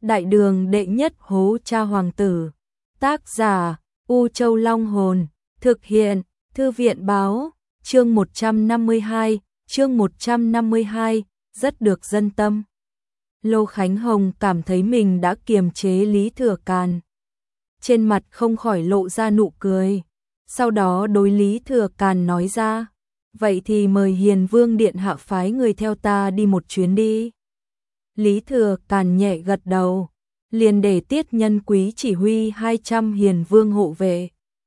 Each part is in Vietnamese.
Đại đường đệ nhất hố cha hoàng tử. Tác giả U Châu Long Hồn. Thực hiện Thư viện Báo. Chương 152. Chương 152. Rất được dân tâm. Lô Khánh Hồng cảm thấy mình đã kiềm chế Lý Thừa Càn. Trên mặt không khỏi lộ ra nụ cười. Sau đó đối Lý Thừa Càn nói ra: vậy thì mời Hiền Vương điện hạ phái người theo ta đi một chuyến đi. Lý Thừa Càn nhẹ gật đầu, liền để Tiết Nhân Quý chỉ huy 200 Hiền Vương hộ vệ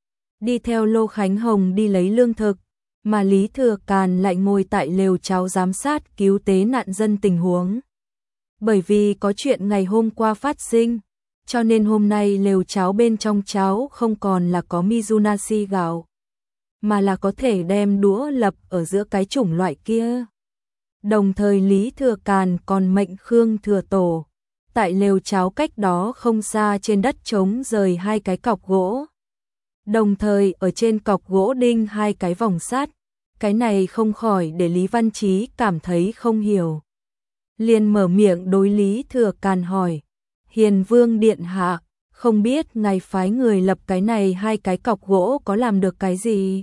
đi theo Lô Khánh Hồng đi lấy lương thực, mà Lý Thừa Càn lại ngồi tại lều cháo giám sát cứu tế nạn dân tình huống. Bởi vì có chuyện ngày hôm qua phát sinh, cho nên hôm nay lều cháo bên trong cháo không còn là có Mizunashi gạo, mà là có thể đem đũa lập ở giữa cái chủng loại kia. Đồng thời Lý Thừa Càn còn mệnh Khương Thừa Tổ tại lều cháo cách đó không xa trên đất trống rời 2 cái cọc gỗ. Đồng thời ở trên cọc gỗ đinh 2 cái vòng sắt. Cái này không khỏi để Lý Văn Chí cảm thấy không hiểu. Liền mở miệng đối Lý Thừa Càn hỏi: Hiền Vương điện hạ, không biết ngài phái người lập cái này 2 cái cọc gỗ có làm được cái gì?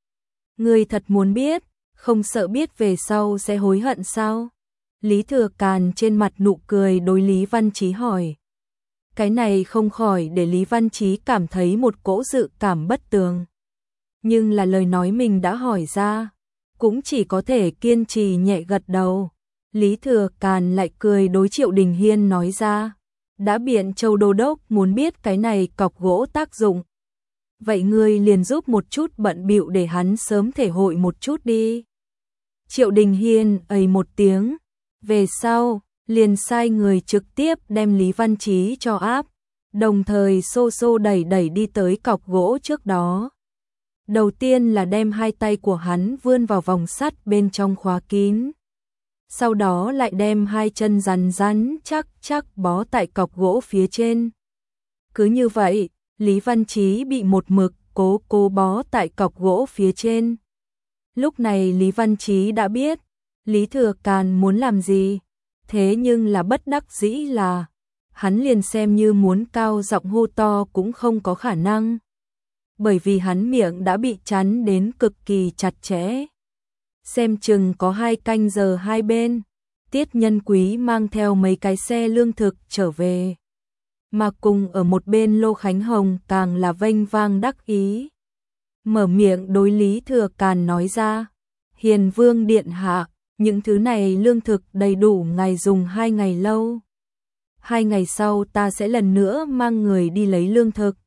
Người thật muốn biết, không sợ biết về sau sẽ hối hận sao? Lý Thừa Càn trên mặt nụ cười đối Lý Văn Chí hỏi. Cái này không khỏi để Lý Văn Chí cảm thấy một cỗ dự cảm bất tường. Nhưng là lời nói mình đã hỏi ra, cũng chỉ có thể kiên trì nhẹ gật đầu. Lý Thừa Càn lại cười đối Triệu Đình Hiên nói ra: đã Biện Châu Đô Đốc muốn biết cái này cọc gỗ tác dụng, vậy ngươi liền giúp một chút bận bịu để hắn sớm thể hội một chút đi. Triệu Đình Hiên ầy một tiếng, về sau liền sai người trực tiếp đem Lý Văn Chí cho áp, đồng thời xô xô đẩy đẩy đi tới cọc gỗ trước đó. Đầu tiên là đem 2 tay của hắn vươn vào vòng sắt bên trong khóa kín. Sau đó lại đem 2 chân rắn rắn chắc chắc bó tại cọc gỗ phía trên. Cứ như vậy, Lý Văn Chí bị một mực cố bó tại cọc gỗ phía trên. Lúc này Lý Văn Chí đã biết Lý Thừa Càn muốn làm gì, thế nhưng là bất đắc dĩ là hắn liền xem như muốn cao giọng hô to cũng không có khả năng, bởi vì hắn miệng đã bị chắn đến cực kỳ chặt chẽ. Xem chừng có 2 canh giờ hai bên, Tiết Nhân Quý mang theo mấy cái xe lương thực trở về, mà cùng ở một bên Lô Khánh Hồng càng là vênh vang đắc ý. Mở miệng đối Lý Thừa Càn nói ra: Hiền Vương điện hạ, những thứ này lương thực đầy đủ ngài dùng 2 ngày lâu. 2 ngày sau ta sẽ lần nữa mang người đi lấy lương thực.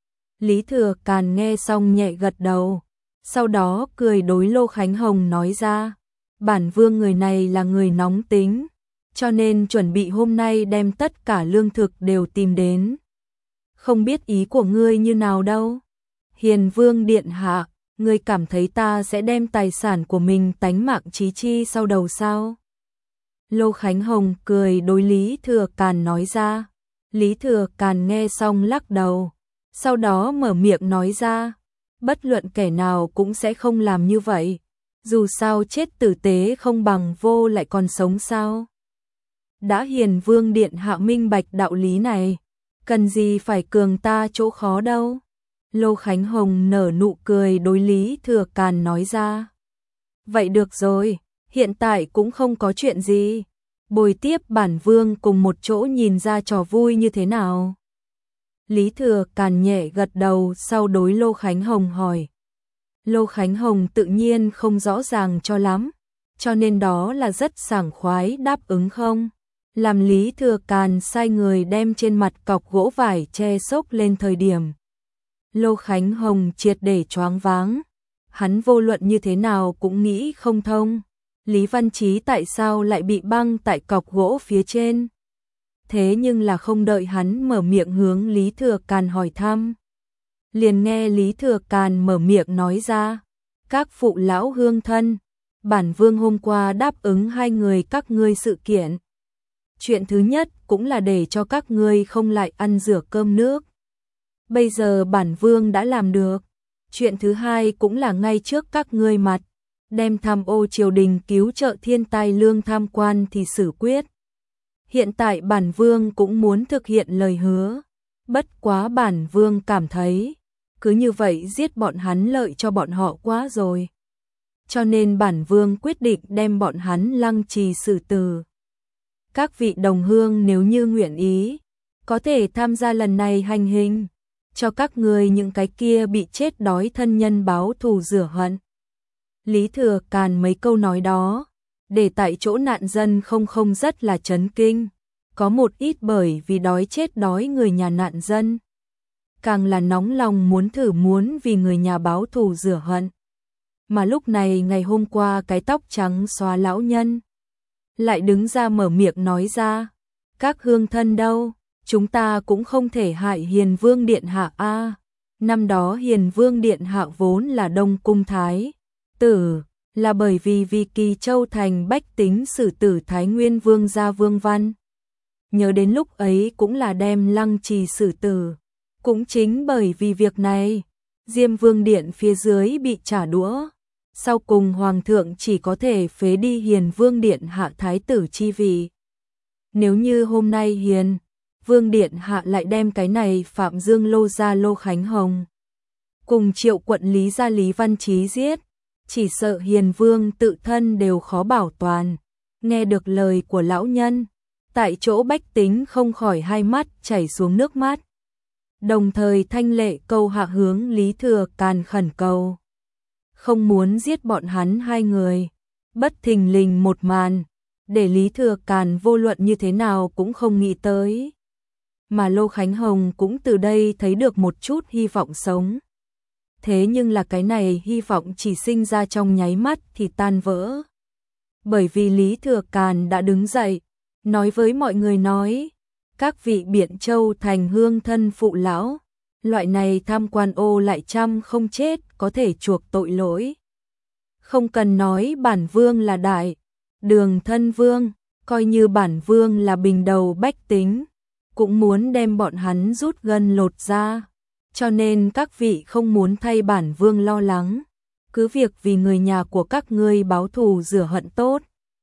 Lý Thừa Càn nghe xong nhẹ gật đầu, sau đó cười đối Lô Khánh Hồng nói ra: bản vương người này là người nóng tính, cho nên chuẩn bị hôm nay đem tất cả lương thực đều tìm đến. Không biết ý của ngươi như nào đâu. Hiền Vương điện hạ, ngươi cảm thấy ta sẽ đem tài sản của mình tánh mạng chí chi sau đầu sao? Lô Khánh Hồng cười đối Lý Thừa Càn nói ra. Lý Thừa Càn nghe xong lắc đầu, sau đó mở miệng nói ra: bất luận kẻ nào cũng sẽ không làm như vậy, dù sao chết tử tế không bằng vô lại còn sống sao. Đã Hiền Vương điện hạ minh bạch đạo lý này, cần gì phải cường ta chỗ khó đâu. Lô Khánh Hồng nở nụ cười đối Lý Thừa Càn nói ra. Vậy được rồi, hiện tại cũng không có chuyện gì, bồi tiếp bản vương cùng một chỗ nhìn ra trò vui như thế nào. Lý Thừa Càn nhẹ gật đầu, sau đối Lô Khánh Hồng hỏi. Lô Khánh Hồng tự nhiên không rõ ràng cho lắm, cho nên đó là rất sảng khoái đáp ứng không. Làm Lý Thừa Càn sai người đem trên mặt cọc gỗ vải che xốc lên thời điểm, Lô Khánh Hồng triệt để choáng váng. Hắn vô luận như thế nào cũng nghĩ không thông, Lý Văn Chí tại sao lại bị băng tại cọc gỗ phía trên. Thế nhưng là không đợi hắn mở miệng hướng Lý Thừa Càn hỏi thăm, liền nghe Lý Thừa Càn mở miệng nói ra: các phụ lão hương thân, bản vương hôm qua đáp ứng 2 người các ngươi sự kiện. Chuyện thứ nhất cũng là để cho các ngươi không lại ăn rửa cơm nước. Bây giờ bản vương đã làm được. Chuyện thứ hai cũng là ngay trước các ngươi mặt, đem tham ô triều đình cứu trợ thiên tai lương tham quan thì xử quyết. Hiện tại bản vương cũng muốn thực hiện lời hứa, bất quá bản vương cảm thấy, cứ như vậy giết bọn hắn lợi cho bọn họ quá rồi. Cho nên bản vương quyết định đem bọn hắn lăng trì xử tử. Các vị đồng hương nếu như nguyện ý, có thể tham gia lần này hành hình, cho các người những cái kia bị chết đói thân nhân báo thù rửa hận. Lý Thừa Càn mấy câu nói đó, để tại chỗ nạn dân không rất là chấn kinh, có một ít bởi vì đói chết đói người nhà nạn dân, càng là nóng lòng muốn vì người nhà báo thù rửa hận. Mà lúc này ngày hôm qua cái tóc trắng xóa lão nhân lại đứng ra mở miệng nói ra, các hương thân đâu, chúng ta cũng không thể hại Hiền Vương Điện Hạ a. Năm đó Hiền Vương Điện Hạ vốn là Đông Cung Thái tử, là bởi vì Kỳ Châu thành bách tính xử tử Thái Nguyên Vương gia Vương Văn. Nhớ đến lúc ấy cũng là đem lăng trì xử tử. Cũng chính bởi vì việc này, Diêm Vương Điện phía dưới bị trả đũa. Sau cùng Hoàng thượng chỉ có thể phế đi Hiền Vương Điện Hạ Thái tử chi vị. Nếu như hôm nay Hiền Vương Điện Hạ lại đem cái này Phạm Dương Lô ra Lô Khánh Hồng, cùng Triệu quận Lý gia Lý Văn Chí giết, chỉ sợ Hiền Vương tự thân đều khó bảo toàn. Nghe được lời của lão nhân, tại chỗ bách tính không khỏi hai mắt chảy xuống nước mắt. Đồng thời thanh lệ câu hạ hướng Lý Thừa Càn khẩn cầu. Không muốn giết bọn hắn hai người. Bất thình lình một màn, để Lý Thừa Càn vô luận như thế nào cũng không nghĩ tới. Mà Lô Khánh Hồng cũng từ đây thấy được một chút hy vọng sống. Thế nhưng là cái này hy vọng chỉ sinh ra trong nháy mắt thì tan vỡ. Bởi vì Lý Thừa Càn đã đứng dậy, nói với mọi người nói, các vị Biện Châu thành hương thân phụ lão, loại này tham quan ô lại trăm không chết có thể chuộc tội lỗi. Không cần nói bản vương là đại đường thân vương, coi như bản vương là bình đầu bách tính, cũng muốn đem bọn hắn rút gân lột ra. Cho nên các vị không muốn thay bản vương lo lắng, cứ việc vì người nhà của các ngươi báo thù rửa hận tốt.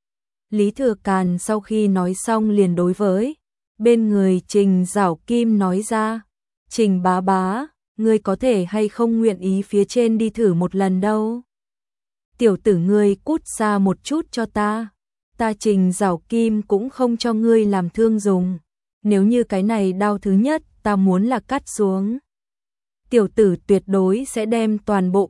Lý Thừa Càn sau khi nói xong liền đối với bên người Trình Giảo Kim nói ra, Trình bá bá, ngươi có thể hay không nguyện ý phía trên đi thử một lần đâu. Tiểu tử ngươi cút xa một chút cho ta Trình Giảo Kim cũng không cho ngươi làm thương dùng. Nếu như cái này đao thứ nhất ta muốn là cắt xuống, tiểu tử tuyệt đối sẽ đem toàn bộ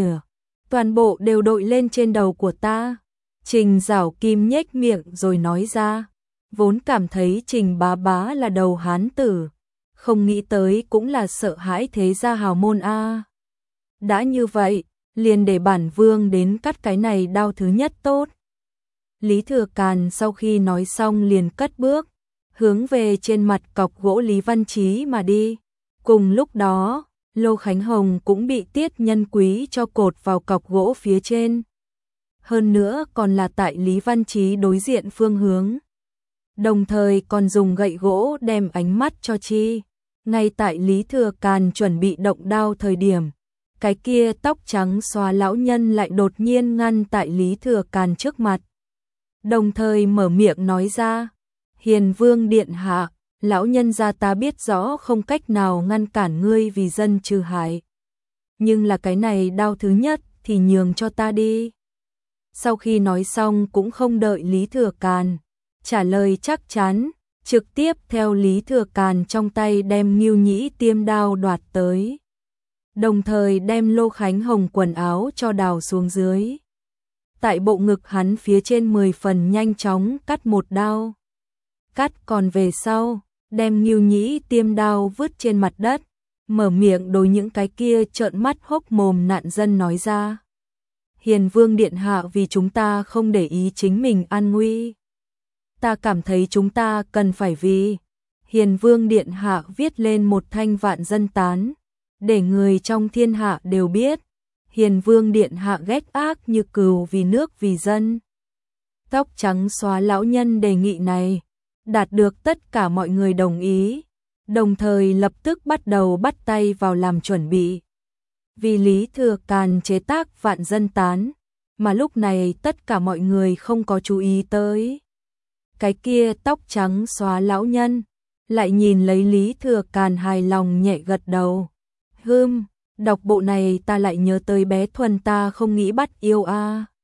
toàn bộ đều đội lên trên đầu của ta. Trình Giảo Kim nhếch miệng rồi nói ra, vốn cảm thấy Trình bá bá là đầu hán tử, không nghĩ tới cũng là sợ hãi thế gia hào môn a. Đã như vậy, liền để bản vương đến cắt cái này đao thứ nhất tốt. Lý Thừa Càn sau khi nói xong liền cất bước, hướng về trên mặt cọc gỗ Lý Văn Chí mà đi. Cùng lúc đó, Lô Khánh Hồng cũng bị Tiết Nhân Quý cho cột vào cọc gỗ phía trên. Hơn nữa còn là tại Lý Văn Chí đối diện phương hướng. Đồng thời còn dùng gậy gỗ đem ánh mắt cho chi. Ngay tại Lý Thừa Càn chuẩn bị động đao thời điểm, cái kia tóc trắng xóa lão nhân lại đột nhiên ngăn tại Lý Thừa Càn trước mặt. Đồng thời mở miệng nói ra, Hiền Vương Điện Hạ, lão nhân gia ta biết rõ không cách nào ngăn cản ngươi vì dân trừ hại. Nhưng là cái này đao thứ nhất thì nhường cho ta đi. Sau khi nói xong cũng không đợi Lý Thừa Càn trả lời chắc chắn, trực tiếp theo Lý Thừa Càn trong tay đem Ngưu Nhĩ Tiêm đao đoạt tới. Đồng thời đem Lô Khánh Hồng quần áo cho đào xuống dưới. Tại bộ ngực hắn phía trên 10 phần nhanh chóng cắt một đao. Cắt còn về sau, đem Ngưu Nhĩ Tiêm đao vứt trên mặt đất, mở miệng đối những cái kia trợn mắt hốc mồm nạn dân nói ra. Hiền Vương Điện Hạ vì chúng ta không để ý chính mình an nguy. Ta cảm thấy chúng ta cần phải vì Hiền Vương Điện Hạ viết lên một thanh vạn dân tán, để người trong thiên hạ đều biết, Hiền Vương Điện Hạ ghét ác như cừu vì nước vì dân. Tóc trắng xóa lão nhân đề nghị này, đạt được tất cả mọi người đồng ý, đồng thời lập tức bắt đầu bắt tay vào làm chuẩn bị. Vì Lý Thừa Càn chế tác vạn dân tán, mà lúc này tất cả mọi người không có chú ý tới. cái kia tóc trắng xóa lão nhân, lại nhìn lấy Lý Thừa Càn hài lòng nhẹ gật đầu. Đọc bộ này ta lại nhớ tới bé Thuần ta không nghĩ bắt yêu a.